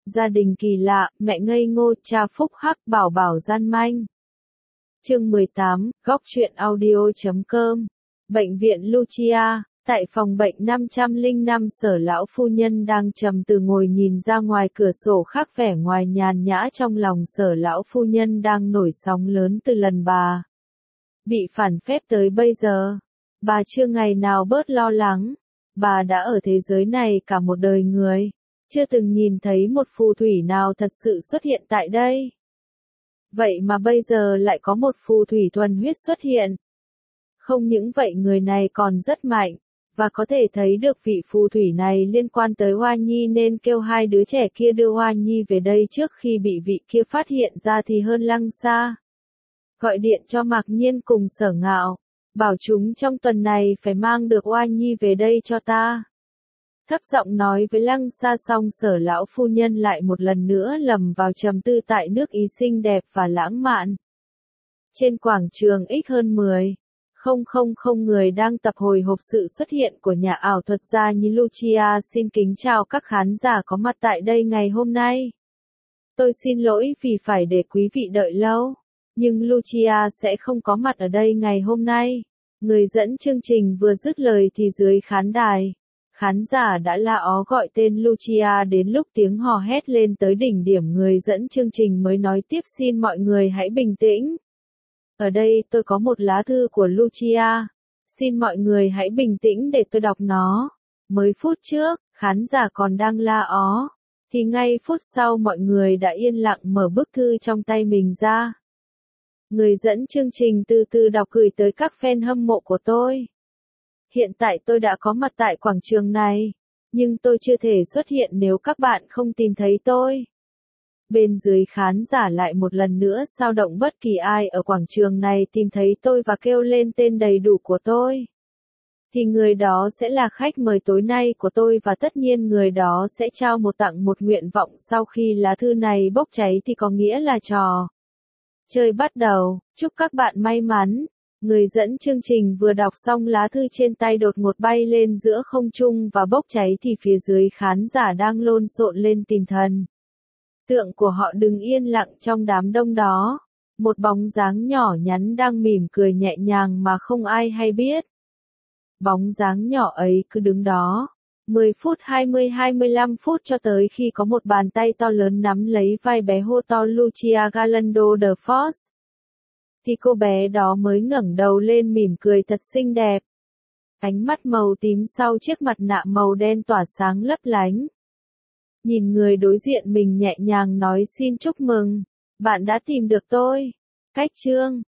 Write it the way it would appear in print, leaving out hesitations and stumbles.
Gia đình kỳ lạ, mẹ ngây ngô, cha phúc hắc, bảo bảo gian manh. Chương 18, góc truyện audio.com. Bệnh viện Lucia. Tại phòng bệnh 505, Sở lão phu nhân đang trầm tư ngồi nhìn ra ngoài cửa sổ, khác vẻ ngoài nhàn nhã. Trong lòng Sở lão phu nhân đang nổi sóng lớn từ lần bà bị phản phép tới bây giờ. Bà chưa ngày nào bớt lo lắng. Bà đã ở thế giới này cả một đời người, chưa từng nhìn thấy một phù thủy nào thật sự xuất hiện tại đây. Vậy mà bây giờ lại có một phù thủy thuần huyết xuất hiện. Không những vậy, người này còn rất mạnh, và có thể thấy được vị phù thủy này liên quan tới Hoa Nhi nên kêu hai đứa trẻ kia đưa Hoa Nhi về đây trước khi bị vị kia phát hiện ra thì hơn Lăng Sa. Gọi điện cho Mạc Nhiên cùng Sở Ngạo, bảo chúng trong tuần này phải mang được Hoa Nhi về đây cho ta. Thấp giọng nói với Lăng Sa xong, Sở lão phu nhân lại một lần nữa lầm vào trầm tư tại nước Ý xinh đẹp và lãng mạn. Trên quảng trường X hơn 10,000 người đang tập hồi hộp sự xuất hiện của nhà ảo thuật gia như Lucia. Xin kính chào các khán giả có mặt tại đây ngày hôm nay. Tôi xin lỗi vì phải để quý vị đợi lâu, nhưng Lucia sẽ không có mặt ở đây ngày hôm nay. Người dẫn chương trình vừa dứt lời thì dưới khán đài, khán giả đã la ó gọi tên Lucia. Đến lúc tiếng hò hét lên tới đỉnh điểm, người dẫn chương trình mới nói tiếp: xin mọi người hãy bình tĩnh. Ở đây tôi có một lá thư của Lucia. Xin mọi người hãy bình tĩnh để tôi đọc nó. Mới phút trước, khán giả còn đang la ó, thì ngay phút sau mọi người đã yên lặng mở bức thư trong tay mình ra. Người dẫn chương trình từ từ đọc gửi tới các fan hâm mộ của tôi. Hiện tại tôi đã có mặt tại quảng trường này, nhưng tôi chưa thể xuất hiện nếu các bạn không tìm thấy tôi. Bên dưới khán giả lại một lần nữa xao động: bất kỳ ai ở quảng trường này tìm thấy tôi và kêu lên tên đầy đủ của tôi, thì người đó sẽ là khách mời tối nay của tôi, và tất nhiên người đó sẽ trao một nguyện vọng. Sau khi lá thư này bốc cháy thì có nghĩa là trò chơi bắt đầu. Chúc các bạn may mắn. Người dẫn chương trình vừa đọc xong, lá thư trên tay đột ngột bay lên giữa không trung và bốc cháy, thì phía dưới khán giả đang lộn xộn lên tìm thần tượng của họ đứng yên lặng trong đám đông đó. Một bóng dáng nhỏ nhắn đang mỉm cười nhẹ nhàng mà không ai hay biết. Bóng dáng nhỏ ấy cứ đứng đó 10 phút, 20, 25 phút, cho tới khi có một bàn tay to lớn nắm lấy vai bé, hô to: Lucia Galando de Force. Thì cô bé đó mới ngẩng đầu lên mỉm cười thật xinh đẹp. Ánh mắt màu tím sau chiếc mặt nạ màu đen tỏa sáng lấp lánh. Nhìn người đối diện mình nhẹ nhàng nói: xin chúc mừng, bạn đã tìm được tôi. Cách chương